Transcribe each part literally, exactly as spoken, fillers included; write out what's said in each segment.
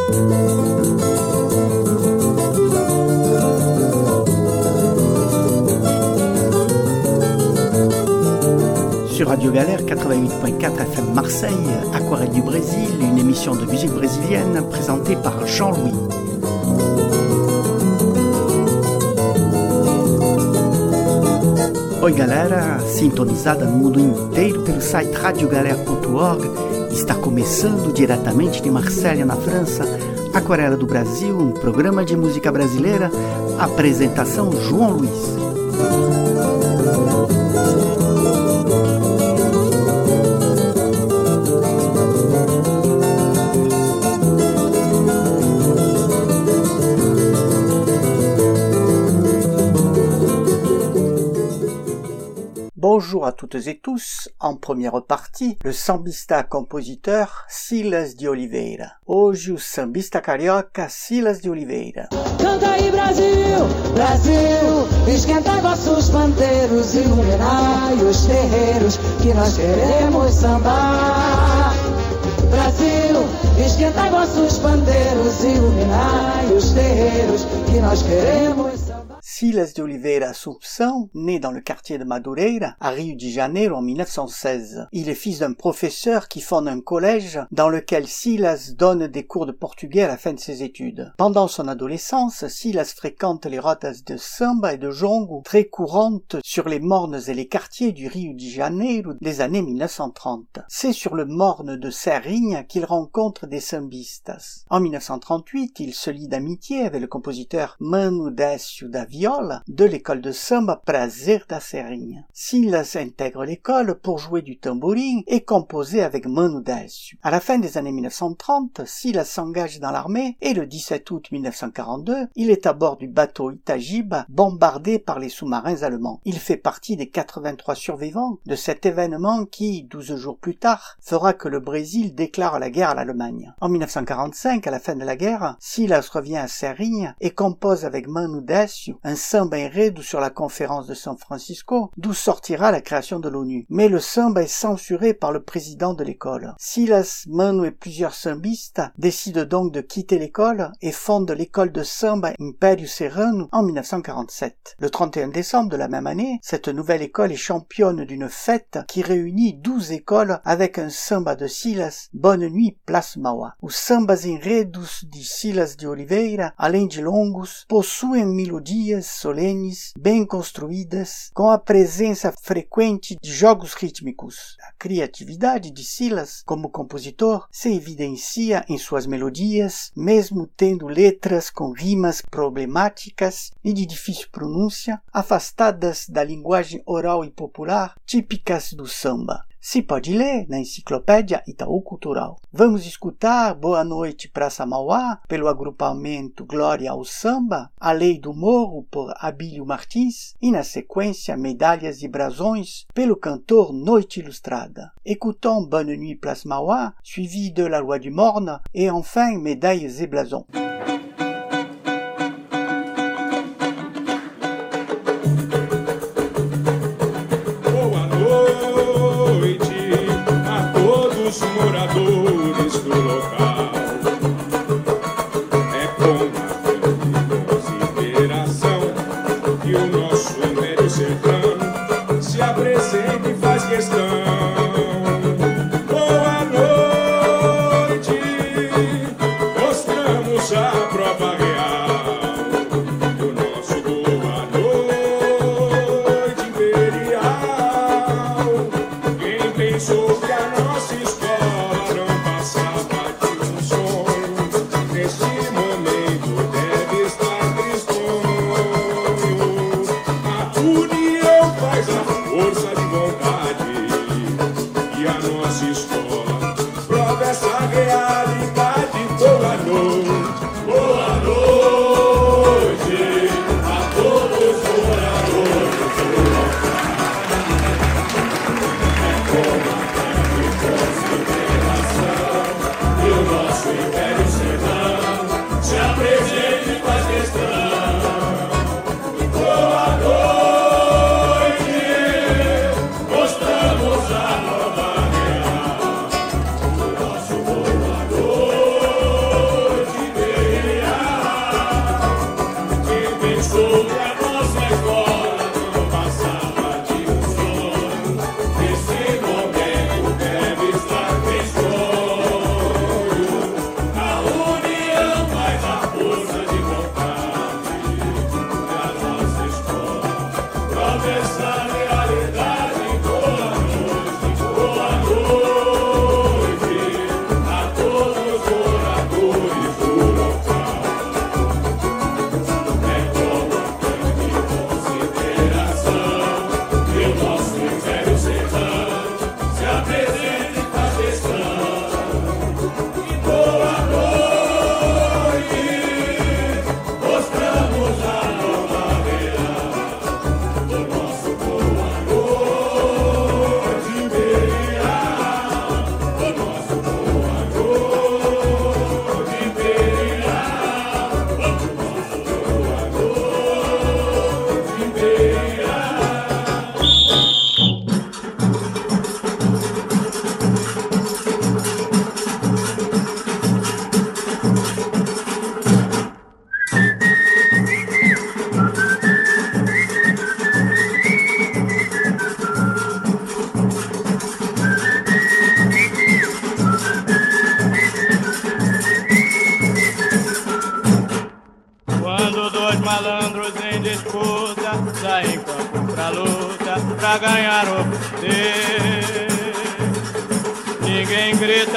Sur Radio Galère quatre-vingt-huit point quatre F M Marseille, Aquarelle du Brésil, une émission de musique brésilienne présentée par Jean-Louis. Oi galera, sintonizada no mundo inteiro pelo site radio galera ponto org, está começando diretamente de Marselha, na França, Aquarela do Brasil, um programa de música brasileira, apresentação João Luiz. Bonjour à toutes et tous, en première partie, le sambista-compositeur Silas de Oliveira. Hoje o sambista carioca Silas de Oliveira. Canta aí Brasil, Brasil, esquentai vossos pandeiros, iluminai os terreiros, que nós queremos sambar. Brasil, esquentai vossos pandeiros, iluminai os terreiros, que nós queremos sambar. Silas de Oliveira Assumpção, né dans le quartier de Madureira, à Rio de Janeiro en mille neuf cent seize. Il est fils d'un professeur qui fonde un collège dans lequel Silas donne des cours de portugais à la fin de ses études. Pendant son adolescence, Silas fréquente les rotas de samba et de jongo très courantes sur les mornes et les quartiers du Rio de Janeiro des années mille neuf cent trente. C'est sur le morne de Serrinha qu'il rencontre des sambistas. En mille neuf cent trente-huit, il se lie d'amitié avec le compositeur Mano Décio da Viola de l'école de samba Prazer da Serrinha. Silas intègre l'école pour jouer du tambourin et composer avec Mano Décio. À la fin des années mille neuf cent trente, Silas s'engage dans l'armée et le dix-sept août mille neuf cent quarante-deux, il est à bord du bateau Itagiba bombardé par les sous-marins allemands. Il fait partie des quatre-vingt-trois survivants de cet événement qui, douze jours plus tard, fera que le Brésil déclare la guerre à l'Allemagne. En mille neuf cent quarante-cinq, à la fin de la guerre, Silas revient à Serrinha et compose avec Mano Décio un samba enredo sur la conférence de San Francisco, d'où sortira la création de l'ONU. Mais le samba est censuré par le président de l'école. Silas, Mano et plusieurs sambistas décident donc de quitter l'école et fondent l'école de samba Império Serrano en mille neuf cent quarante-sept. Le trente et un décembre de la même année, cette nouvelle école est championne d'une fête qui réunit douze écoles avec un samba de Silas, Bonne Nuit, Place Mauá. Os sambas enredos de Silas de Oliveira, além de longos, possuem melodias solenes, bem construídas, com a presença frequente de jogos rítmicos. A criatividade de Silas, como compositor, se evidencia em suas melodias, mesmo tendo letras com rimas problemáticas e de difícil pronúncia, afastadas da linguagem oral e popular típicas do samba. Se pode ler na enciclopédia Itaú Cultural. Vamos escutar Boa Noite Praça Mauá, pelo agrupamento Glória ao Samba, A Lei do Morro, por Abílio Martins, e na sequência Medalhas e Brasões, pelo cantor Noite Ilustrada. Écoutons Bonne Nuit Place Mauá, suivi de La Loi du Morne, et enfin Médailles et Blasons. Os moradores do local, é com consideração que o nosso médio sertão se apresenta e faz questão. Boa noite, mostramos a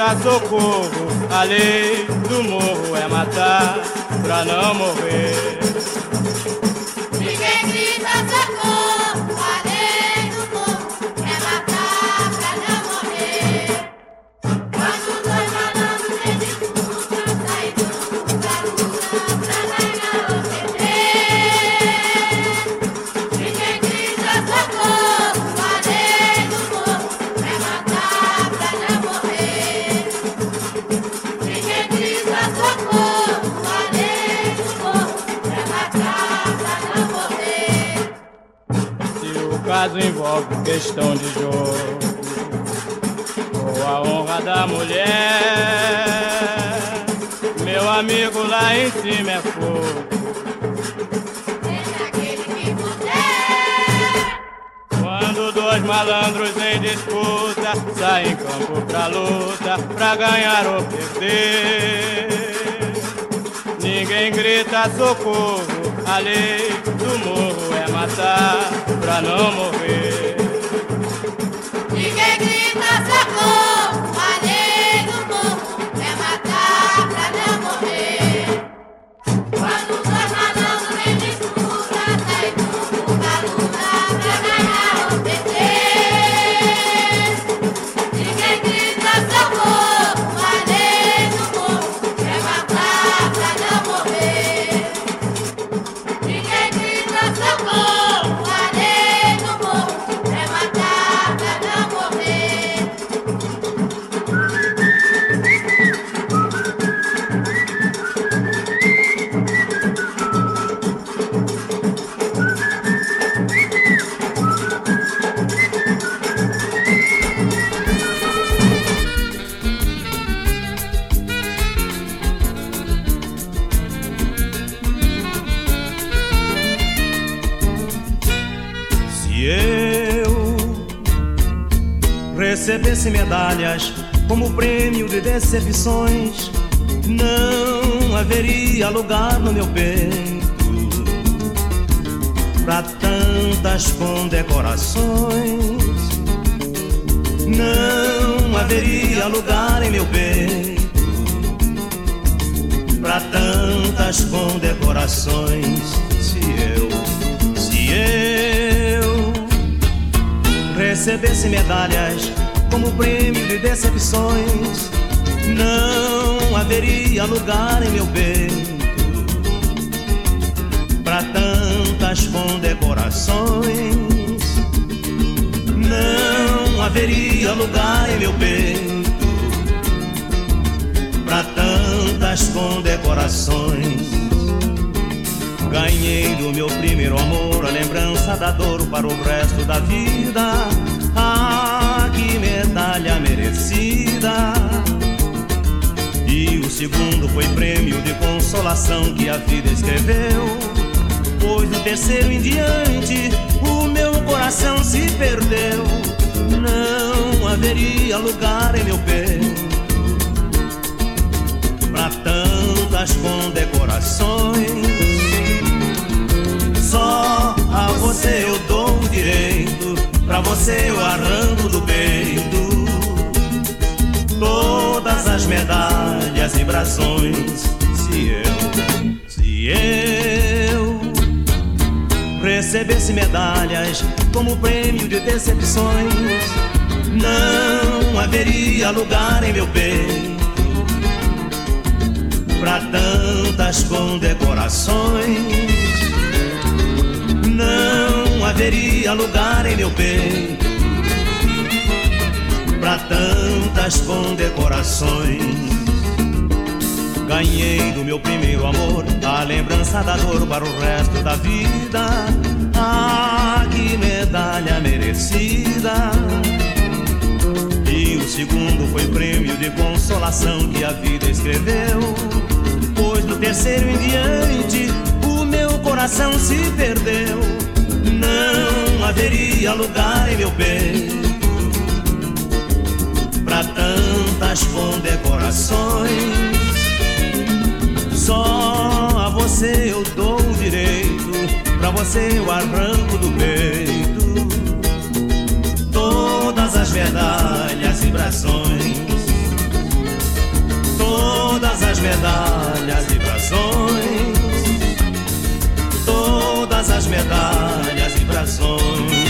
grita socorro, a lei do morro é matar pra não morrer. Ninguém grita socorro, a lei do morro é matar pra não morrer. Quando dois malandros se disputam, sai do pra luta pra ganhar ou perder. Ninguém grita socorro, a lei do morro é matar pra não morrer. Ninguém grita socorro, a lei do morro é matar pra não morrer. Se o caso envolve questão de jogo ou a honra da mulher, meu amigo, lá em cima é fogo. Seja aquele que puder. Quando dois malandros em disputa saem em campo pra luta, pra ganhar ou perder, ninguém grita socorro, a lei do morro é matar pra não morrer. Ninguém grita socorro, a lei do morro é matar pra não morrer. Quando dois malandros em disputa, sai do pra luta pra ganhar ou perder. Ninguém grita socorro, a lei do morro é matar pra não morrer. Ninguém grita socorro, a lei do morro é matar pra não morrer. Se eu recebesse medalhas como prêmio de decepções, não haveria lugar no meu peito pra tantas condecorações. Não haveria lugar em meu peito pra tantas condecorações. Se eu, se eu recebesse medalhas como prêmio de decepções, não haveria lugar em meu peito pra tantas condecorações. Não haveria lugar em meu peito pra tantas condecorações. Ganhei do meu primeiro amor a lembrança da dor para o resto da vida. Ah, que medalha merecida! E o segundo foi prêmio de consolação que a vida escreveu, pois do terceiro em diante o meu coração se perdeu. Não haveria lugar em meu peito pra tantas condecorações. Só a você eu dou o direito, pra você eu arranco do peito todas as medalhas e brasões. Se eu, se eu recebesse medalhas como prêmio de decepções, não haveria lugar em meu peito pra tantas condecorações. Não haveria lugar em meu peito pra tantas condecorações. Ganhei do meu primeiro amor a lembrança da dor para o resto da vida. Ah, que medalha merecida! E o segundo foi prêmio de consolação que a vida escreveu, pois do terceiro em diante o meu coração se perdeu. Não haveria lugar em meu peito pra tantas condecorações. Só a você eu dou o direito, pra você eu arranco do peito todas as medalhas e brasões. as medalhas e brasões, todas as medalhas e brasões.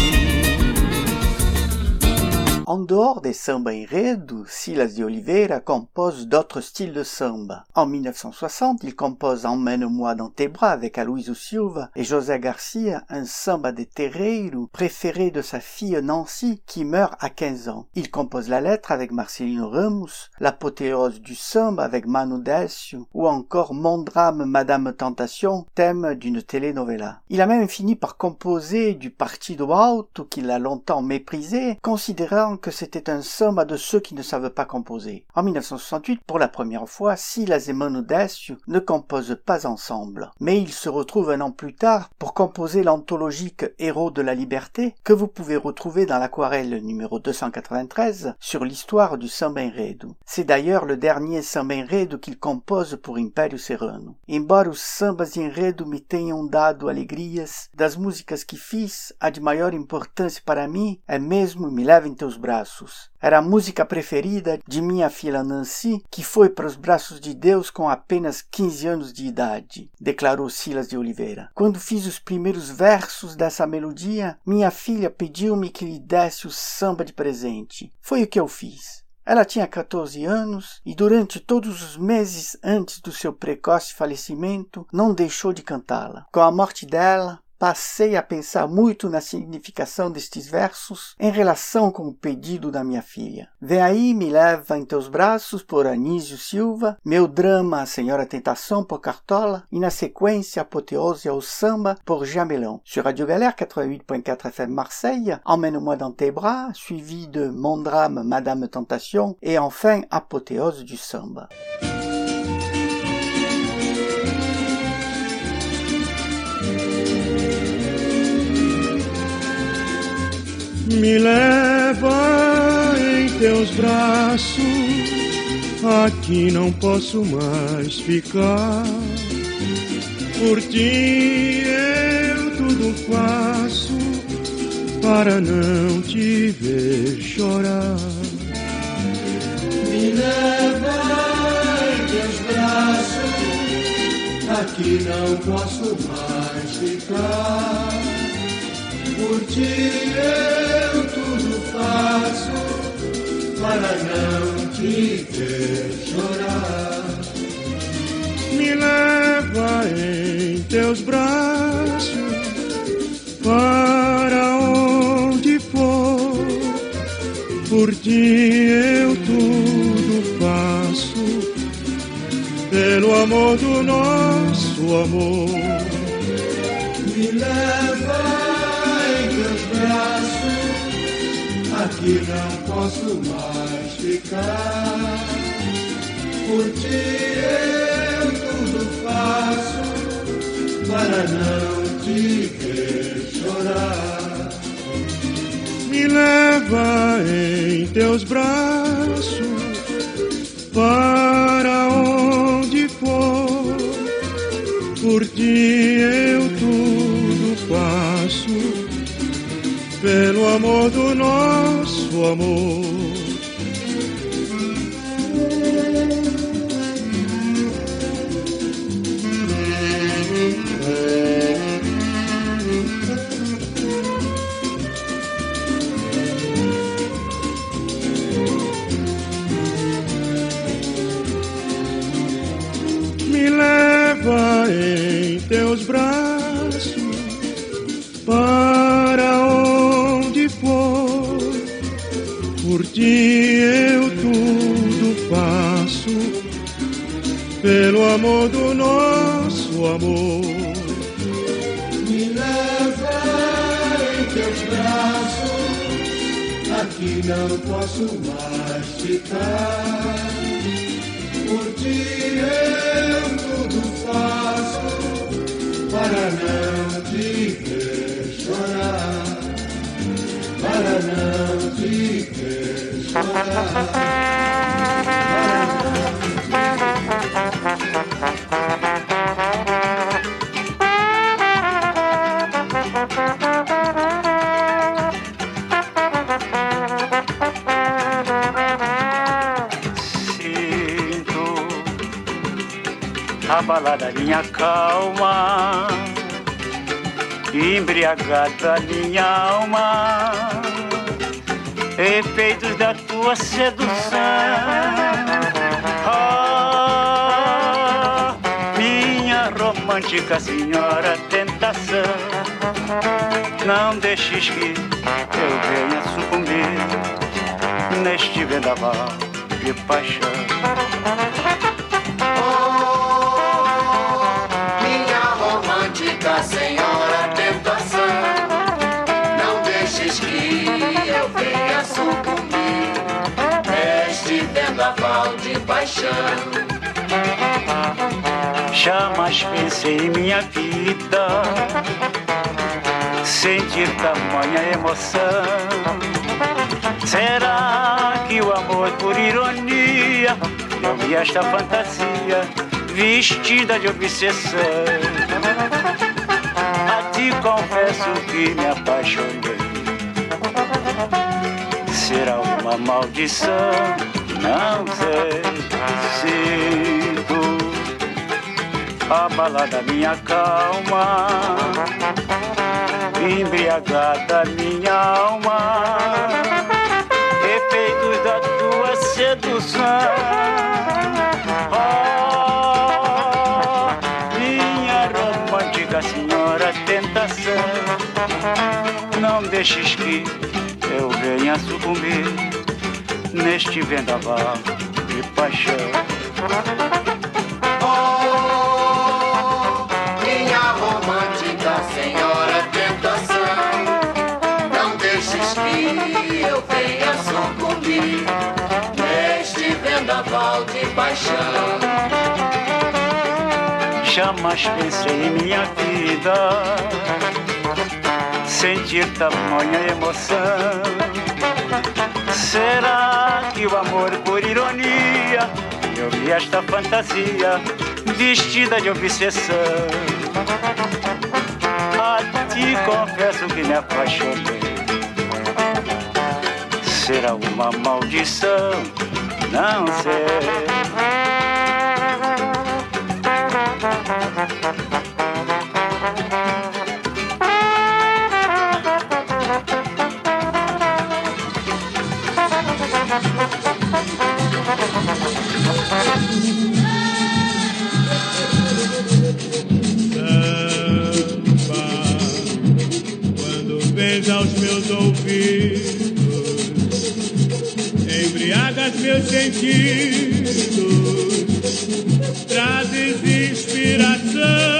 En dehors des samba enredo, Silas de Oliveira compose d'autres styles de samba. En mille neuf cent soixante, il compose Emmène-moi dans tes bras avec Aloysio Silva et José Garcia, un samba de terreiro préféré de sa fille Nancy qui meurt à quinze ans. Il compose la lettre avec Marcelino Ramos, l'apothéose du samba avec Manu Décio ou encore Mon drame, Madame Tentation, thème d'une telenovela. Il a même fini par composer du Partido Alto qu'il a longtemps méprisé, considérant que c'était un samba de ceux qui ne savent pas composer. En mille neuf cent soixante-huit, pour la première fois, Silas et Manu Décio ne composent pas ensemble. Mais ils se retrouvent un an plus tard pour composer l'anthologique Héros de la Liberté que vous pouvez retrouver dans l'aquarelle numéro deux cent quatre-vingt-treize sur l'histoire du samba enredo. C'est d'ailleurs le dernier samba enredo qu'il compose pour Império Serrano. Embora os sambas enredo me tenham dado alegrias, das músicas que fiz, a de maior importância para mim é mesmo Me Leva em Teus Braços. Era a música preferida de minha filha Nancy, que foi para os braços de Deus com apenas quinze anos de idade, declarou Silas de Oliveira. Quando fiz os primeiros versos dessa melodia, minha filha pediu-me que lhe desse o samba de presente. Foi o que eu fiz. Ela tinha quatorze anos e durante todos os meses antes do seu precoce falecimento não deixou de cantá-la. Com a morte dela, passei a pensar muito na significação destes versos em relação com o pedido da minha filha. Vem aí, Me Leva em Teus Braços, por Anísio Silva, Meu Drama, A Senhora Tentação, por Cartola, e na sequência, Apotéose ao Samba, por Jamelão. Sur Radio Galère quatre-vingt-huit point quatre F M Marseille, Emmène-moi dans tes bras, suivi de Mon drame, Madame Tentation, et enfin, Apotéose du Samba. Me leva em teus braços, aqui não posso mais ficar. Por ti eu tudo faço, para não te ver chorar. Me leva em teus braços, aqui não posso mais ficar. Por ti eu tudo faço, para não te ver chorar. Me leva em teus braços, para onde for. Por ti eu tudo faço, pelo amor do nosso amor. Me leva aqui não posso mais ficar. Por ti eu tudo faço, para não te ver chorar. Me leva em teus braços, para onde for. Por ti eu tudo faço, pelo amor do nosso amor. Me leva em teus braços, para onde for. Por ti eu tudo faço, pelo amor do nosso amor. Me leva em teus braços, aqui não posso mais ficar. Por ti eu tudo faço, para não te ver chorar, para não te ver chorar. abalada minha calma, embriagada minha alma, efeitos da tua sedução. Ah, minha romântica senhora tentação, não deixes que eu venha sucumbir neste vendaval de paixão. Senhora tentação, não deixes que eu venha sucumbir neste vendaval de paixão. Jamais pensei em minha vida sentir tamanha emoção. Será que o amor por ironia eu vi esta fantasia vestida de obsessão? Te confesso que me apaixonei. Será uma maldição? Não sei. Sinto abalada minha calma, embriagada minha alma, efeitos da tua sedução. Senhora tentação, não deixes que eu venha sucumbir neste vendaval de paixão. Oh, minha romântica senhora tentação, não deixes que eu venha sucumbir neste vendaval de paixão. Jamais pensei em minha vida sentir tamanha emoção. Será que o amor por ironia eu vi esta fantasia vestida de obsessão? Ah, te confesso que me apaixonei. Será uma maldição? Não sei. Quando vens aos meus ouvidos, embriagas meus sentidos, trazes inspiração.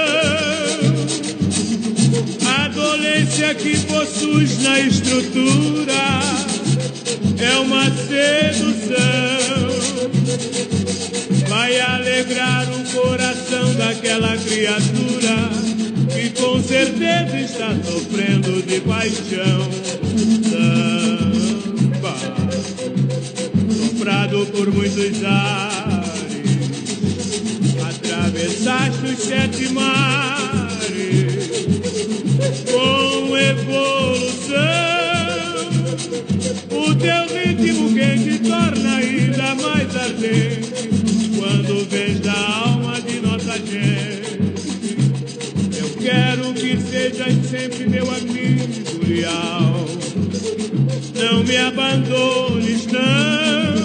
A dolência que possuis na estrutura é uma sedução. Vai alegrar o coração daquela criatura que com certeza está sofrendo de paixão. Samba, soprado por muitos ares, atravessaste os sete mares com evolução. O teu ritmo que te torna ainda mais ardente quando vens da alma de nossa gente. Eu quero que sejas sempre meu amigo leal. Não me abandones, não.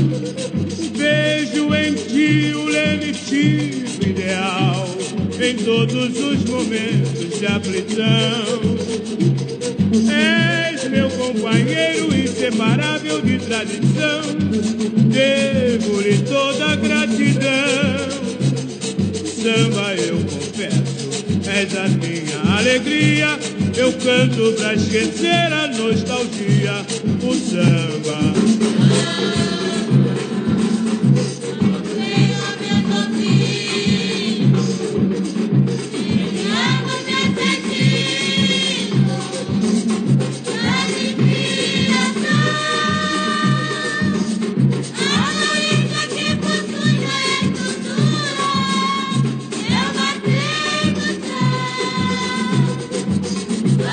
Vejo em ti o lenitivo ideal em todos os momentos de aflição. És meu companheiro inseparável de tradição. Devo-lhe toda a gratidão. Samba, eu confesso, és a minha alegria. Eu canto pra esquecer a nostalgia. O samba.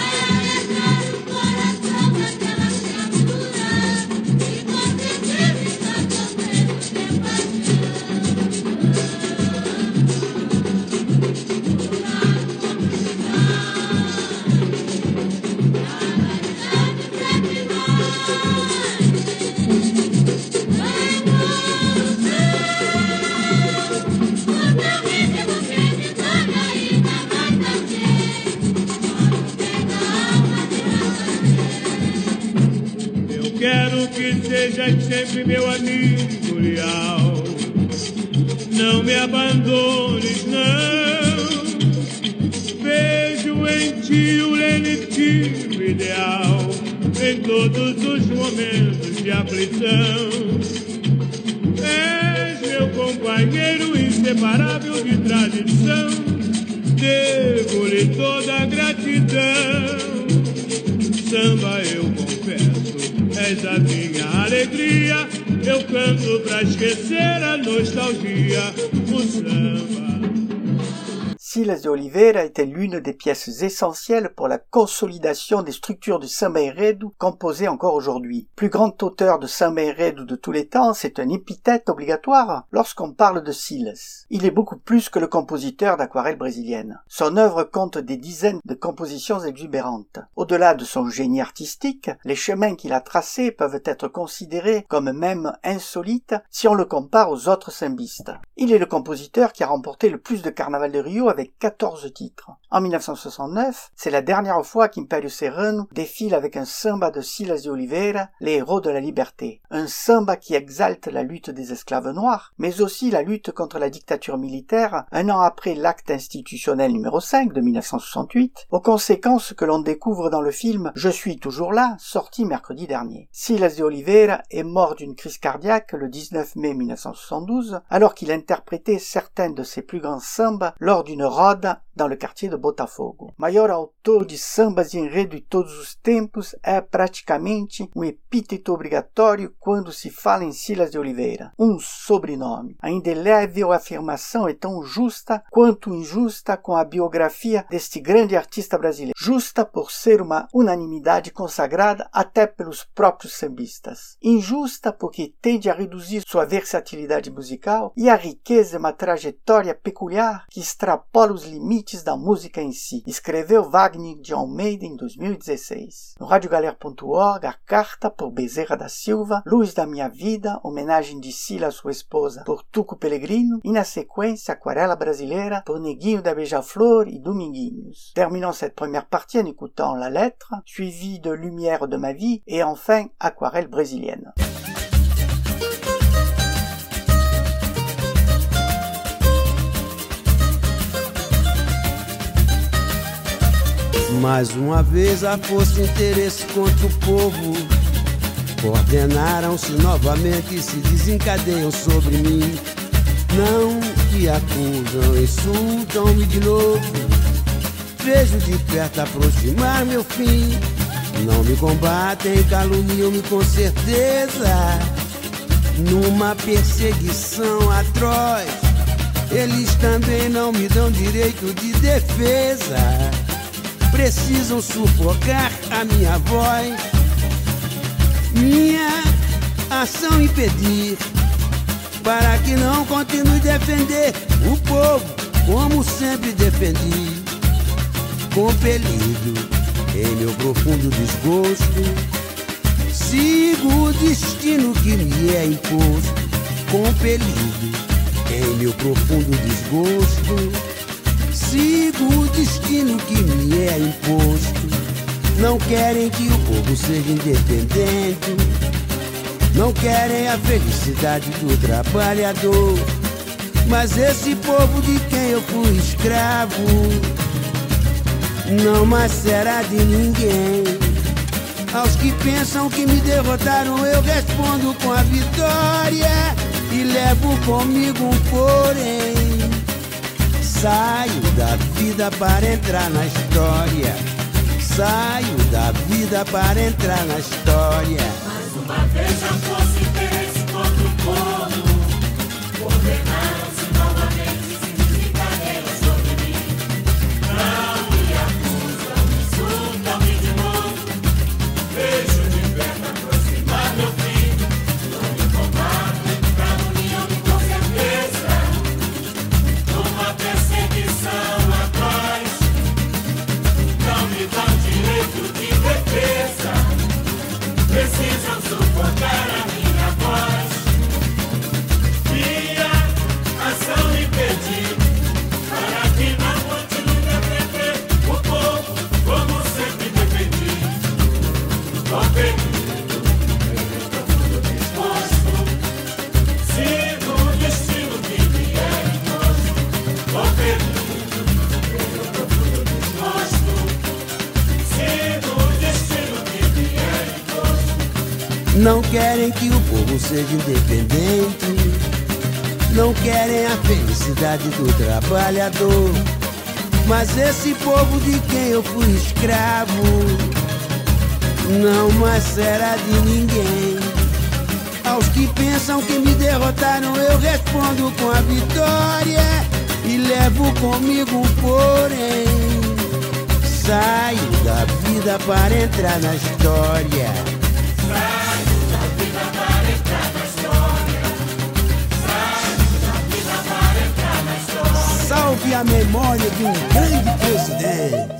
Vai alegrar o coração daquela criatura que com certeza sejas sempre meu amigo leal. Não me abandones, não. Vejo em ti o lenitivo ideal. Em todos os momentos de aflição, és meu companheiro inseparável de tradição. Devo-lhe toda a gratidão. Samba, eu confesso, és a minha alegria. Eu canto pra esquecer a nostalgia. O samba. Silas de Oliveira était l'une des pièces essentielles pour la consolidation des structures du samba enredo composées encore aujourd'hui. Plus grand auteur de samba enredo de tous les temps, c'est un épithète obligatoire lorsqu'on parle de Silas. Il est beaucoup plus que le compositeur d'aquarelles brésiliennes. Son œuvre compte des dizaines de compositions exubérantes. Au-delà de son génie artistique, les chemins qu'il a tracés peuvent être considérés comme même insolites si on le compare aux autres sambistes. Il est le compositeur qui a remporté le plus de Carnaval de Rio avec quatorze titres. En mille neuf cent soixante-neuf, c'est la dernière fois qu'Império Serrano défile avec un samba de Silas de Oliveira, les héros de la liberté. Un samba qui exalte la lutte des esclaves noirs, mais aussi la lutte contre la dictature militaire, un an après l'acte institutionnel numéro cinq de mille neuf cent soixante-huit, aux conséquences que l'on découvre dans le film Je suis toujours là, sorti mercredi dernier. Silas de Oliveira est mort d'une crise cardiaque le dix-neuf mai mille neuf cent soixante-douze, alors qu'il interprétait certains de ses plus grands sambas lors d'une roda dans le quartier de Botafogo. Maior autor de sambas de enredo de todos os tempos é praticamente um epíteto obrigatório quando se fala em Silas de Oliveira. Um sobrenome. A indelével afirmação é tão justa quanto injusta com a biografia deste grande artista brasileiro. Justa por ser uma unanimidade consagrada até pelos próprios sambistas. Injusta porque tende a reduzir sua versatilidade musical e a riqueza de uma trajetória peculiar que extrapola os limites da música em si, escreveu Wagner de Almeida em dois mil e dezesseis. No rádio galera ponto org, a carta por Bezerra da Silva, Luz da Minha Vida, homenagem de Silas à sua esposa por Tuco Pellegrino, e na sequência Aquarela Brasileira por Neguinho da Beija-Flor e Dominguinhos. Terminons cette première partie en écoutant la lettre, suivie de Lumière de ma vie, et enfin Aquarelle brésilienne. Mais uma vez a força e interesse contra o povo coordenaram-se novamente e se desencadeiam sobre mim. Não me acusam, insultam-me de novo. Vejo de perto aproximar meu fim. Não me combatem, caluniam-me com certeza. Numa perseguição atroz, eles também não me dão direito de defesa. Precisam sufocar a minha voz, minha ação impedir, para que não continue defender o povo como sempre defendi. Compelido em meu profundo desgosto, sigo o destino que me é imposto. Compelido em meu profundo desgosto, sigo o destino que me é imposto. Não querem que o povo seja independente, não querem a felicidade do trabalhador. Mas esse povo de quem eu fui escravo não mais será de ninguém. Aos que pensam que me derrotaram eu respondo com a vitória e levo comigo um porém. Saio da vida para entrar na história. Saio da vida para entrar na história. Mais uma vez a força e interesse contra o povo ordenaram-se novamente e se desencadeiam sobre mim. Não me acusam, insultam-me de novo. Vejo de perto aproximar meu fim. Não me combatem, caluniam-me com certeza. Numa perseguição atroz, não me dão direito de defesa. Precisam sufocar a minha voz, Sou feliz, meu profundo desgosto. Sigo o destino que me é imposto. Não querem que o povo seja independente, não querem a felicidade do trabalhador. Mas esse povo de quem eu fui escravo não mais será de ninguém. Aos que pensam que me derrotaram, eu respondo com a vitória e levo comigo um porém. Saio da vida para entrar na história. Saio da vida para entrar na história. Saio da vida para entrar na história. Salve a memória de um grande presidente.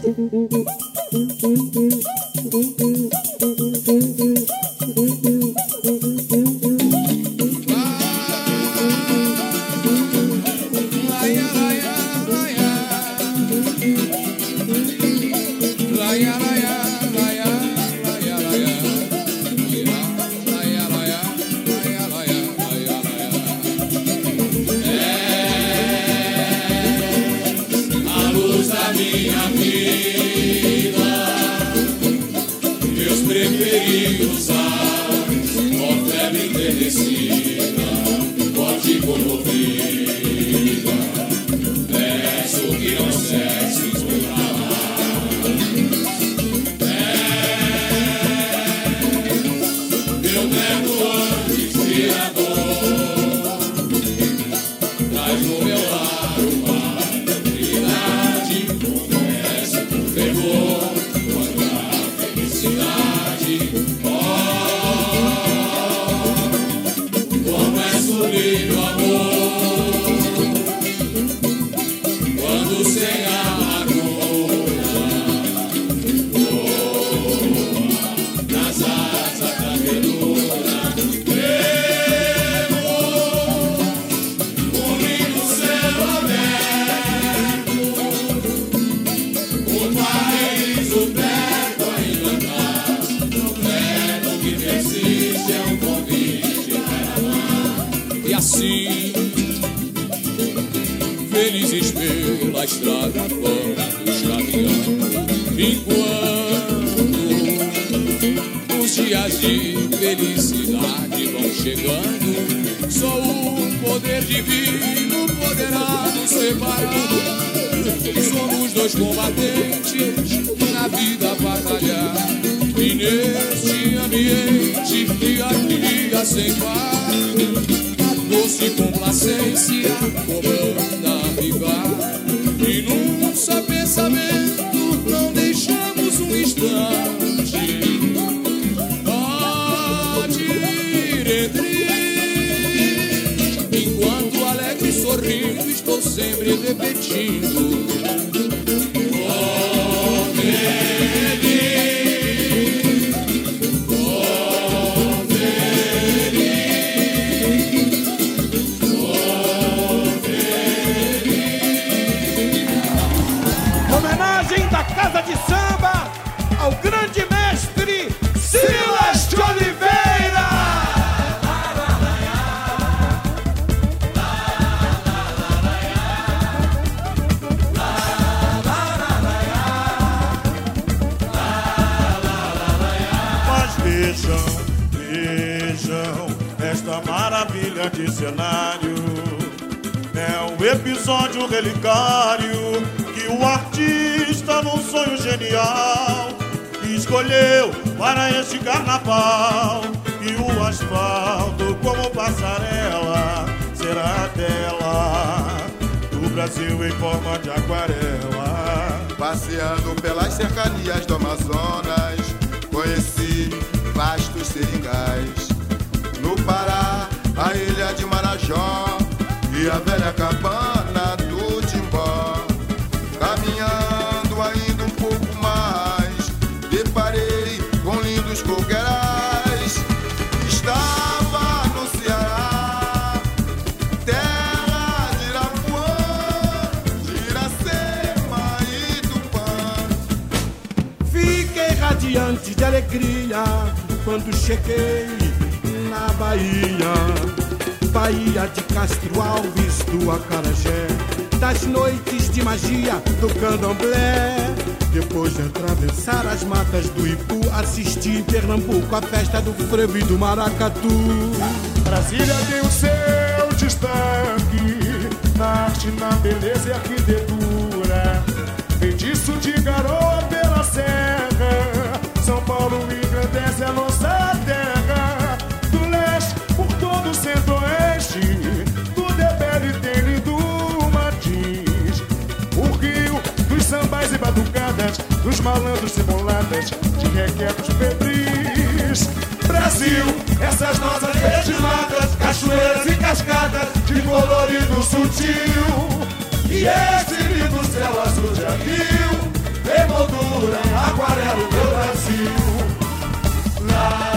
Passeando pelas cercanias do Amazonas, conheci vastos seringais. No Pará, a ilha de Marajó e a velha cabana do Timbó. Caminhando ainda um pouco mais, deparei com lindos coqueirais. Estava no Ceará, terra de Irapuã, de Iracema e Tupã. Fiquei radiante de alegria quando cheguei na Bahia. Bahia de Castro Alves do Acarajé, das noites de magia do candomblé. Depois de atravessar as matas do Ipu, assisti em Pernambuco a festa do frevo e do maracatu. Brasília tem o seu destaque na arte, na beleza e arquitetura. Feitiço de garoa pela serra, São Paulo engrandece a nossa terra. Do leste por todo o centro-oeste, tudo é belo e tem lindo Martins. O Rio dos sambais e batucadas, dos malandros e mulatas, de requebros pedris. Brasil, essas nossas verdes matas, cachoeiras e cascadas, de colorido sutil. E esse lindo céu azul de abril, emoldura, aquarela, meu Brasil. Lá,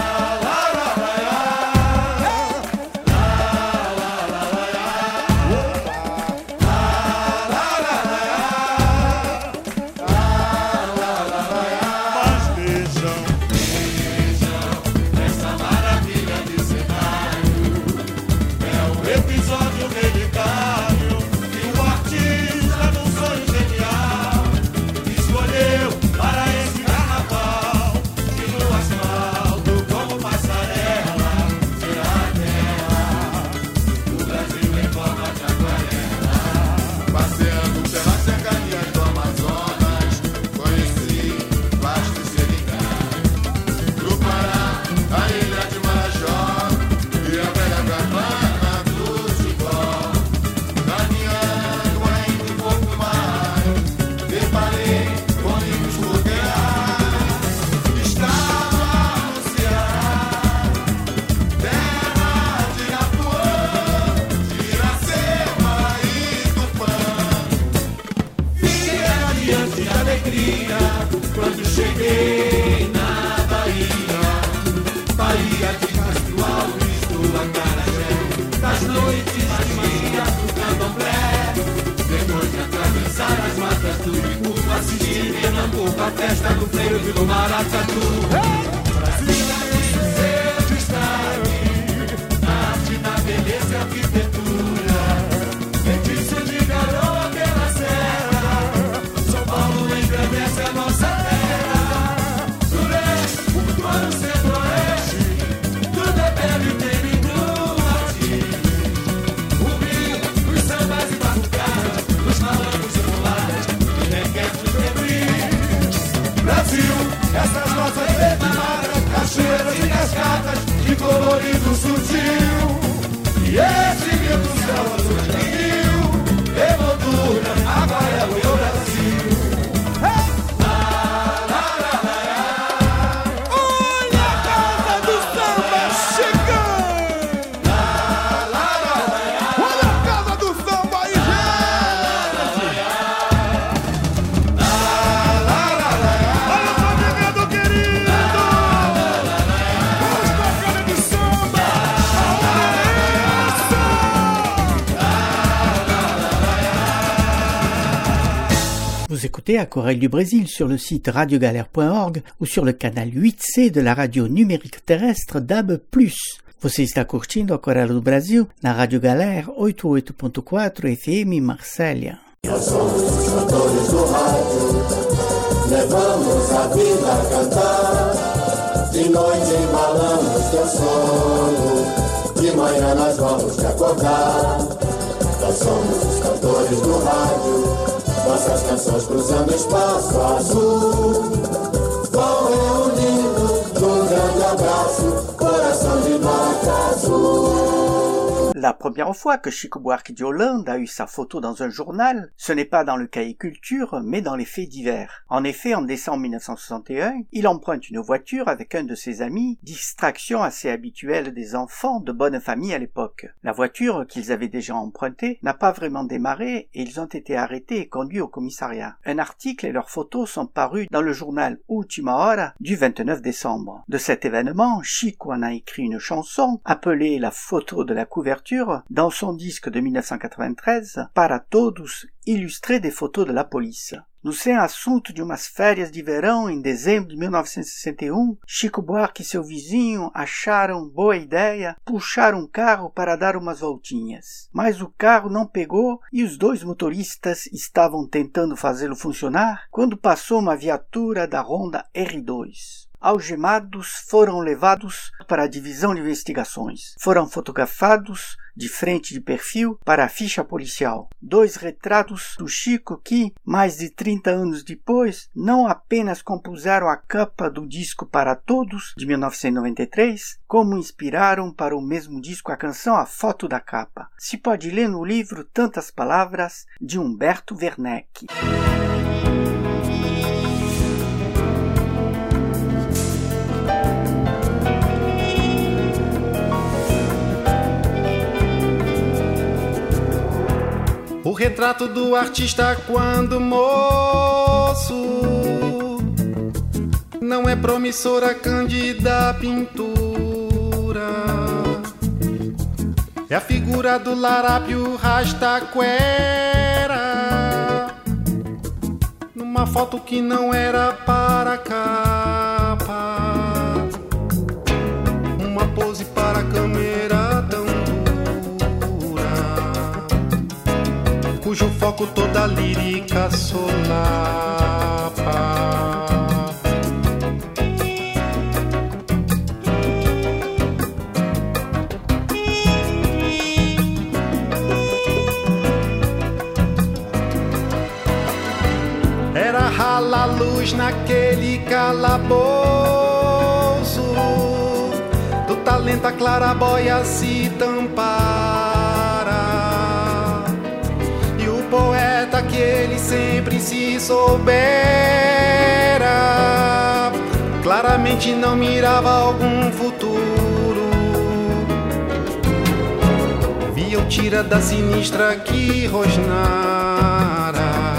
a festa do frevo e do maracatu. Brasília tem o seu destaque na arte, na beleza e arquitetura. Feitiço de garoa pela serra, São Paulo engrandece a nossa terra. Do leste, por todo o centro-oeste, tudo é belo e tem lindo Martins. O Rio, os sambas e batucadas, os malandros e mulatas, de requebros pedris. Brasil, essas nossas verdes matas, cachoeiras e cascatas, de colorido sutil. E esse lindo céu azul de rio, emoldura, aquarela e o Brasil. Lá, lá, lá, lá, lá. Olha a casa do samba chegando. Lá, lá, lá, lá, lá. Olha a casa do samba aí, Vous écoutez Aquarelle du Brésil sur le site radio galère point org ou sur le canal huit C de la radio numérique terrestre D A B plus. Você está curtindo Aquarelle do Brasil na Rádio Galera oitenta e oito ponto quatro F M Marsella. Nós somos os cantores do rádio, levamos a vida a cantar. De noite embalamos teu sono, de manhã nós vamos te acordar. Nós somos os cantores do rádio, nossas canções cruzando espaço azul, vão reunindo num grande abraço, coração de nota azul. La première fois que Chico Buarque de Holanda a eu sa photo dans un journal, ce n'est pas dans le cahier culture, mais dans les faits divers. En effet, en décembre mille neuf cent soixante et un, il emprunte une voiture avec un de ses amis, distraction assez habituelle des enfants de bonne famille à l'époque. La voiture qu'ils avaient déjà empruntée n'a pas vraiment démarré et ils ont été arrêtés et conduits au commissariat. Un article et leurs photos sont parus dans le journal Última Hora du vingt-neuf décembre. De cet événement, Chico en a écrit une chanson appelée La photo de la couverture dans son disque de mille neuf cent quatre-vingt-treize, Para Todos, illustré des photos de la police. No sem assunto de umas férias de verão em dezembro de mil novecentos e sessenta e um, Chico Buarque e seu vizinho acharam boa ideia puxar um carro para dar umas voltinhas. Mas o carro não pegou e os dois motoristas estavam tentando fazê-lo funcionar quando passou uma viatura da Ronda R dois. Algemados, foram levados para a divisão de investigações. Foram fotografados de frente de perfil para a ficha policial. Dois retratos do Chico que, mais de trinta anos depois, não apenas compuseram a capa do disco Para Todos, de mil novecentos e noventa e três, como inspiraram para o mesmo disco a canção A Foto da Capa. Se pode ler no livro Tantas Palavras, de Humberto Werneck. O retrato do artista quando moço não é promissora cândida pintura. É a figura do larápio rastaquera numa foto que não era para capa. Uma pose para a câmera tão cujo foco toda lírica solapa. Era rala a luz naquele calabouço do talento a clarabóia se tampara. Poeta que ele sempre se soubera, claramente não mirava algum futuro. Via o tira da sinistra que rosnara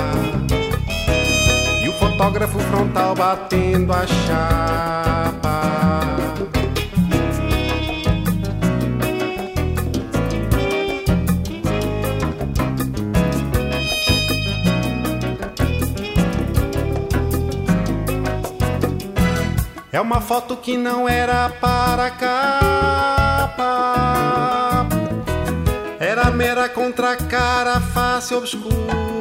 e o fotógrafo frontal batendo a chapa. É uma foto que não era para capa, era mera contracara, face obscura.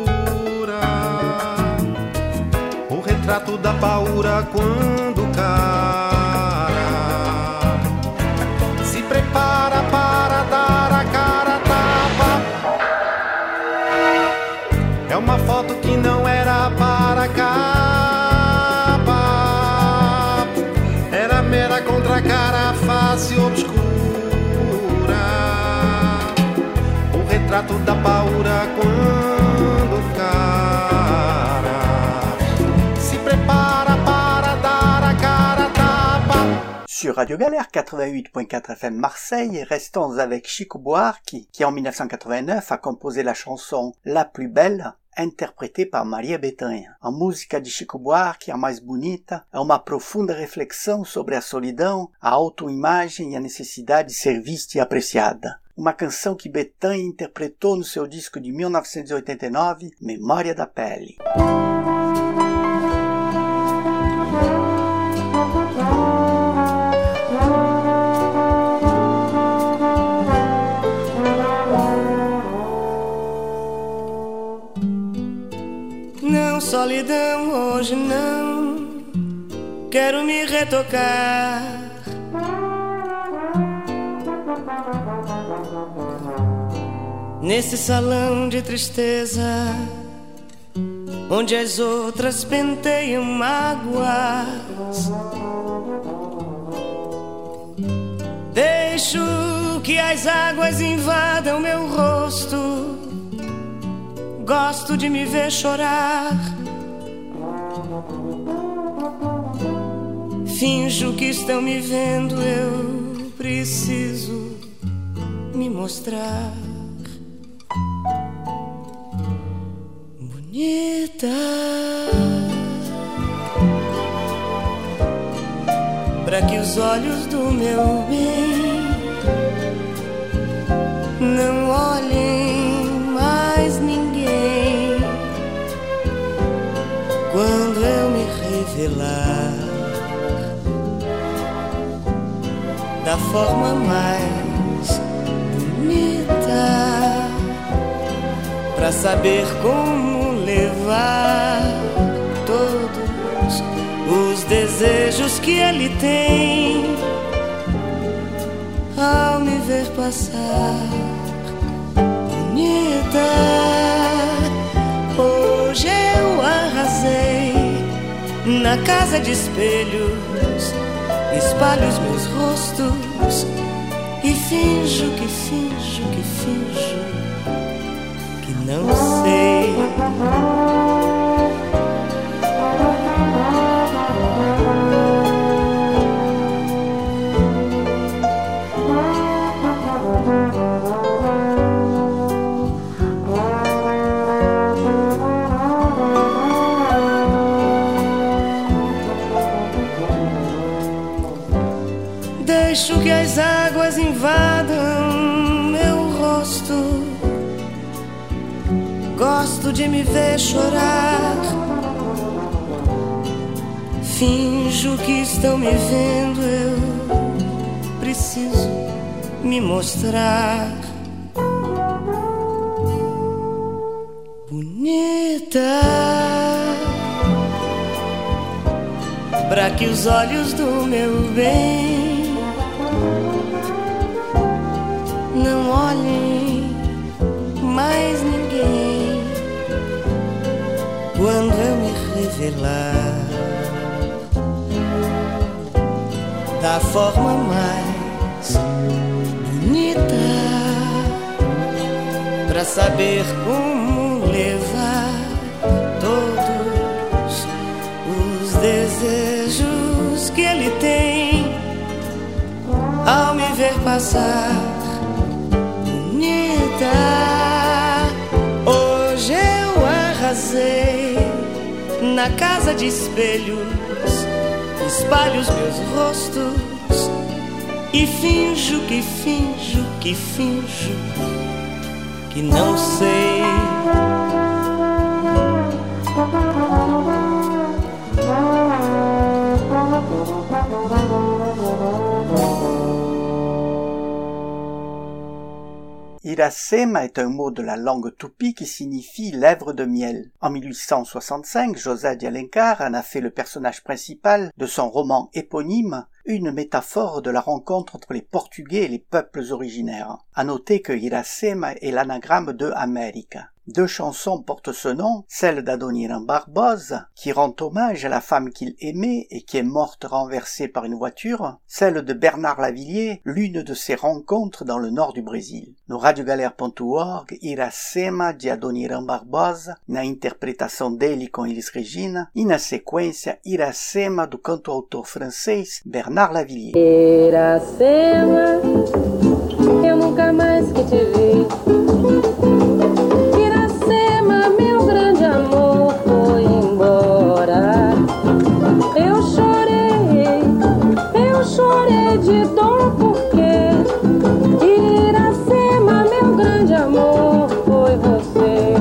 O retrato da paura quando o cara se prepara para dar a cara a tapa. É uma foto que não era para capa, contra a cara, face obscura. O retrato da paura quando o cara se prepara para dar a cara a tapa. Sur Radio Galère quatre-vingt-huit point quatre F M Marseille, restons avec Chico Buarque, qui en mille neuf cent quatre-vingt-neuf a composé la chanson La Plus Belle, interpretée par Maria Bethânia. A música de Chico Buarque, a mais bonita, é uma profunda reflexão sobre a solidão, a autoimagem e a necessidade de ser vista e apreciada. Uma canção que Bethânia interpretou no seu disco de mil novecentos e oitenta e nove, Memória da Pele. Solidão hoje não quero me retocar. Nesse salão de tristeza onde as outras penteiam mágoas, deixo que as águas invadam meu rosto. Gosto de me ver chorar. Finjo que estão me vendo, eu preciso me mostrar bonita, pra que os olhos do meu bem não olhem mais ninguém. quando eu me revelar da forma mais bonita, pra saber como levar todos os desejos que ele tem ao me ver passar. Bonita, hoje eu arrasei na casa de espelhos, espalho os meus rostos e finjo que finjo que finjo que não sei. Deixo que as águas invadam meu rosto. Gosto de me ver chorar. Finjo que estão me vendo. Eu preciso me mostrar bonita, pra que os olhos do meu bem não olhem mais ninguém quando eu me revelar da forma mais bonita, pra saber como levar todos os desejos que ele tem ao me ver passar. Hoje eu arrasei na casa de espelhos, espalho os meus rostos e finjo que finjo que finjo que não sei. Iracema est un mot de la langue tupi qui signifie lèvres de miel. En mille huit cent soixante-cinq, José de Alencar en a fait le personnage principal de son roman éponyme, une métaphore de la rencontre entre les Portugais et les peuples originaires. À noter que Iracema est l'anagramme de América. Deux chansons portent ce nom, celle d'Adoniran Barbosa, qui rend hommage à la femme qu'il aimait et qui est morte renversée par une voiture, celle de Bernard Lavilliers, l'une de ses rencontres dans le nord du Brésil. No radiogalera ponto org, Iracema de Adoniran Barbosa, na interpretação dele com Elis Regina, e na sequência Iracema do canto-autor francês Bernard Lavilliers. Iracema, eu nunca mais que te vi. Iracema, meu grande amor, foi embora. Eu chorei, eu chorei de dor porque Iracema, meu grande amor, foi você.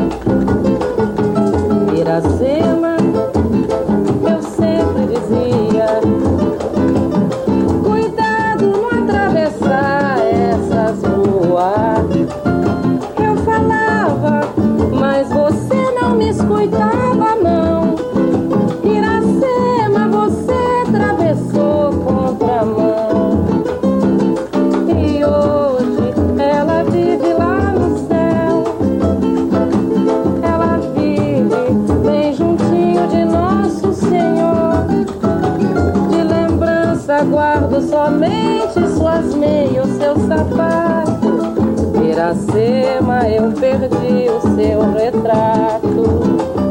Iracema, eu sempre dizia, cuidado não atravessar essas ruas. Eu falava, mas você não me escutava não. Iracema, você atravessou contramão. E hoje ela vive lá no céu. Ela vive bem juntinho de Nosso Senhor. De lembrança guardo somente suas meias, o seu sapato. Iracema, eu perdi o seu retrato.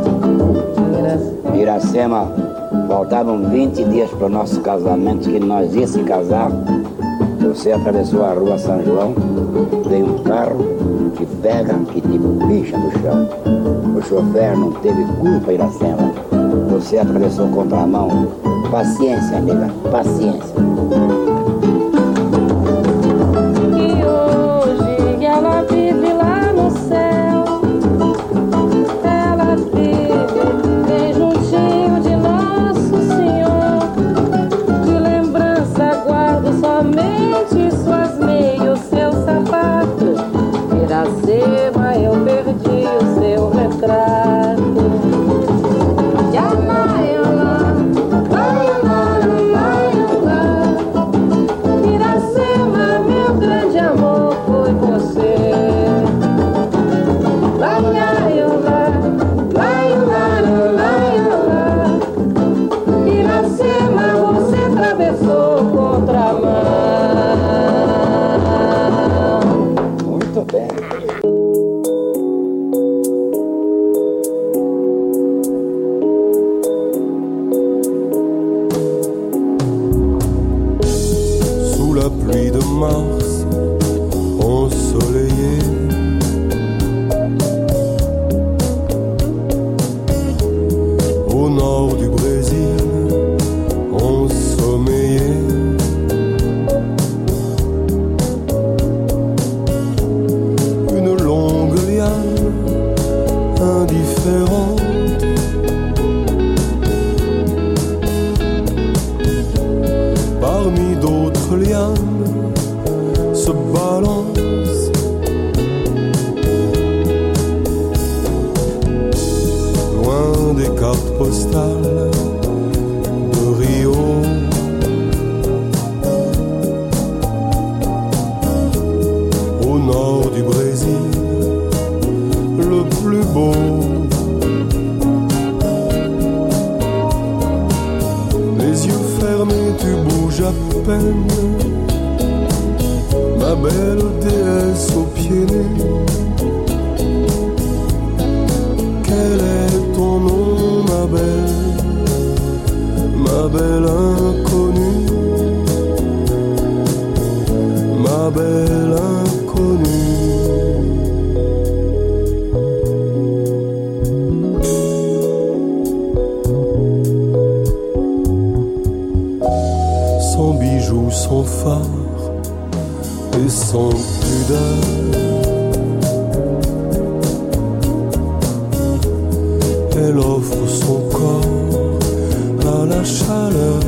Iracema, faltavam vinte dias para o nosso casamento, que nós ia se casar. Você atravessou a rua São João, veio um carro que pega, que tipo picha no chão. O chofer não teve culpa, Iracema. Você atravessou contramão. Paciência, amiga, paciência. Ela vive lá no céu. Ela vive bem juntinho mars ensoleillé. Au nord du Brésil, ensommeillé. Une longue liane indifférente parmi d'autres lianes se balance. Loin des cartes postales de Rio, au nord du Brésil, le plus beau. Les yeux fermés, tu bouges à peine, ma belle déesse aux pieds nus. Quel est ton nom, ma belle, ma belle inconnue, ma belle inconnue. Sans bijoux, sans phare et sans pudeur, elle offre son corps à la chaleur.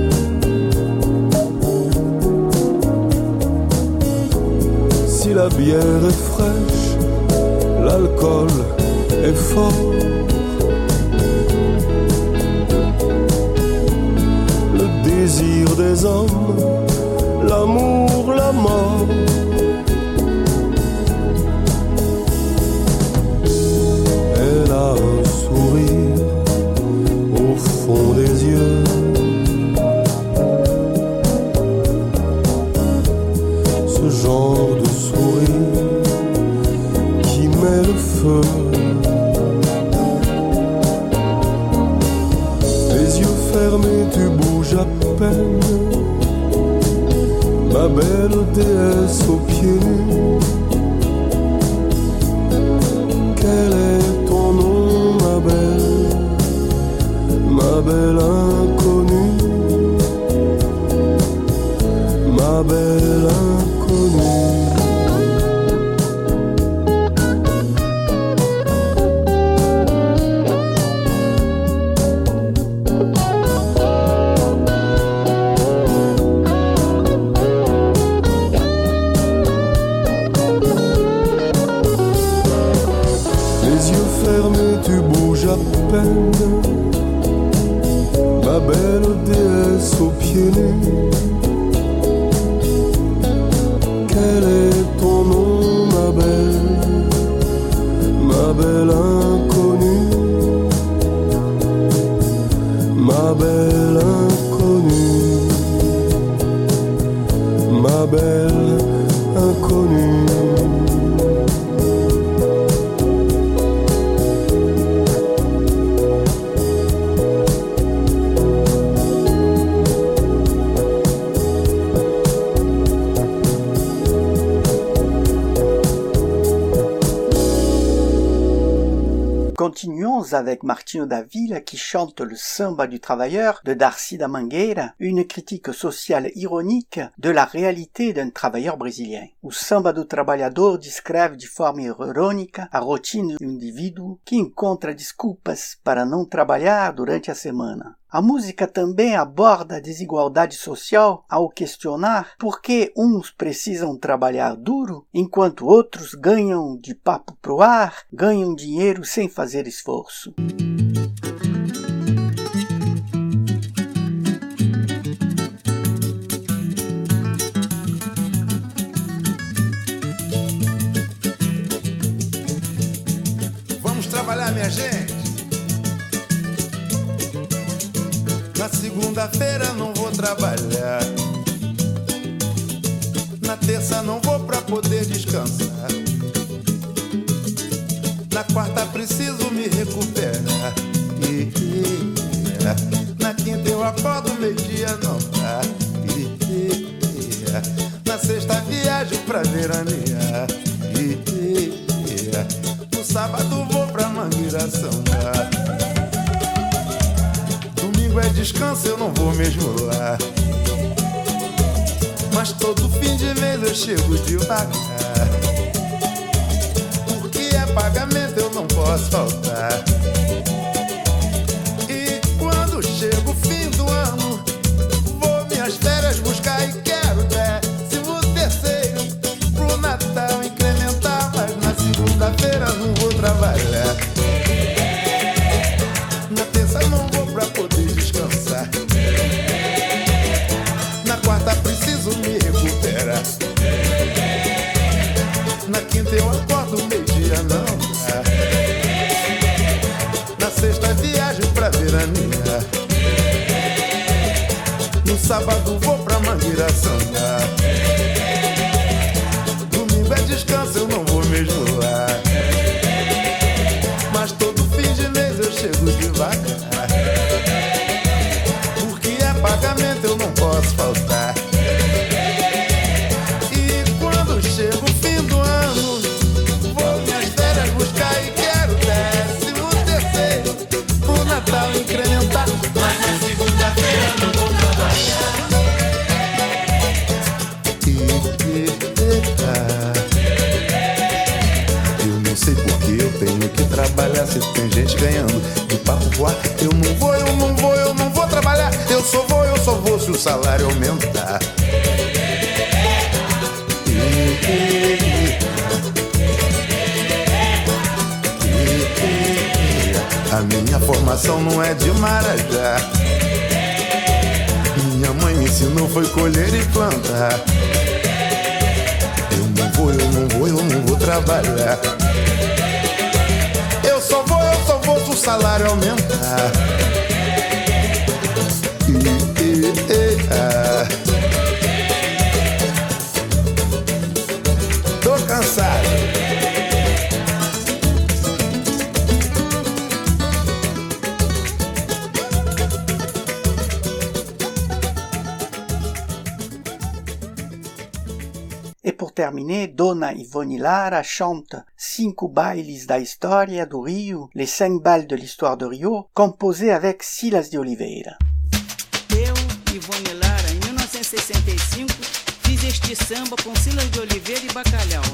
Si la bière est fraîche, l'alcool est fort. Le désir des hommes, l'amour, la mort. Elle a un sourire au fond des yeux. Ce genre de sourire qui met le feu. Les yeux fermés, tu bouges à peine, ma belle déesse aux pieds nus. Quel est ton nom, ma belle, ma belle inconnue, ma belle inconnue. Tu bouges à peine, ma belle déesse aux pieds nus. Quel est ton nom, ma belle, ma belle inconnue, ma belle inconnue, ma belle inconnue. Continuons avec Martinho da Vila qui chante le samba du travailleur de Darcy da Mangueira, une critique sociale ironique de la réalité d'un travailleur brésilien. O samba do trabalhador descreve de forma irônica a rotina do indivíduo que encontra desculpas para não trabalhar durante a semana. A música também aborda a desigualdade social ao questionar por que uns precisam trabalhar duro, enquanto outros ganham de papo pro ar, ganham dinheiro sem fazer esforço. Vamos trabalhar, minha gente. Na segunda-feira não vou trabalhar, na terça não vou pra poder descansar, na quarta preciso me recuperar, e, e, e, na quinta eu acordo meio-dia não dá, e, e, e, na sexta descanso eu não vou mesmo lá. Mas todo fim de mês eu chego devagar, porque é pagamento, eu não posso faltar. E quando chega o fim do ano, vou minhas férias buscar e quero décimo terceiro pro Natal incrementar, mas na segunda-feira não vou trabalhar. Na terça não vou pra poder descansar. Na quarta preciso me recuperar. Na quinta eu acordo meio-dia, não dá. Na sexta viagem pra veranear. No sábado vou pra Mangueira sambar. Domingo é descanso, eu não vou mesmo lá. Mas todo fim de mês eu chego devagar, porque é pagamento, eu não posso faltar. E quando chega o fim do ano, vou minhas férias buscar e quero décimo terceiro pro Natal incrementar, mas na segunda-feira não vou trabalhar. E, e, eu não sei porque eu tenho que trabalhar se tem gente ganhando de papo voar. Eu não vou, eu não vou, eu não vou trabalhar. Eu só vou, eu só vou se o salário aumentar. E, e, e, e, a minha formação não é de Marajá. Minha mãe me ensinou foi colher e plantar. Eu não vou, eu não vou, eu não vou trabalhar. Eu só vou, eu só vou se o salário aumentar. E, e, e, ah. Tô cansado. E por terminer, Dona Ivone Lara chante Cinco bailes da história do Rio, les cinq bals de l'histoire de Rio, composé avec Silas de Oliveira. Eu, Ivone Lara, em mil novecentos e sessenta e cinco, fiz este samba com Silas de Oliveira e Bacalhau.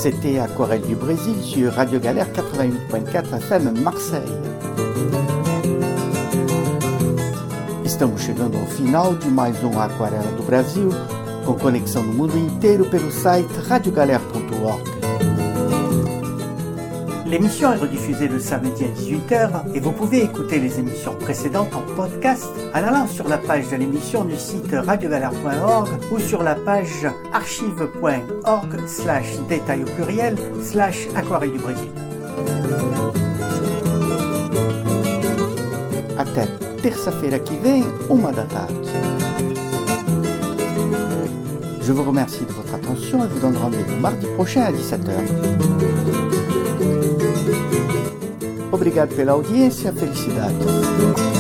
C'était Aquarelle du Brésil sur Radio Galère quatre-vingt-huit point quatre F M Marseille. Estamos chegando ao final de mais um Aquarela do Brasil, com conexão no mundo inteiro pelo site radio galère point org. L'émission est rediffusée le samedi à dix-huit heures et vous pouvez écouter les émissions précédentes en podcast en allant sur la page de l'émission du site radio galère point org ou sur la page archive point org slash détail au pluriel slash aquarelle du Brésil. Até terça-feira que vem, uma da tarde. Je vous remercie de votre attention et vous donne rendez-vous mardi prochain à dix-sept heures. Obrigado pela audiência, felicidades.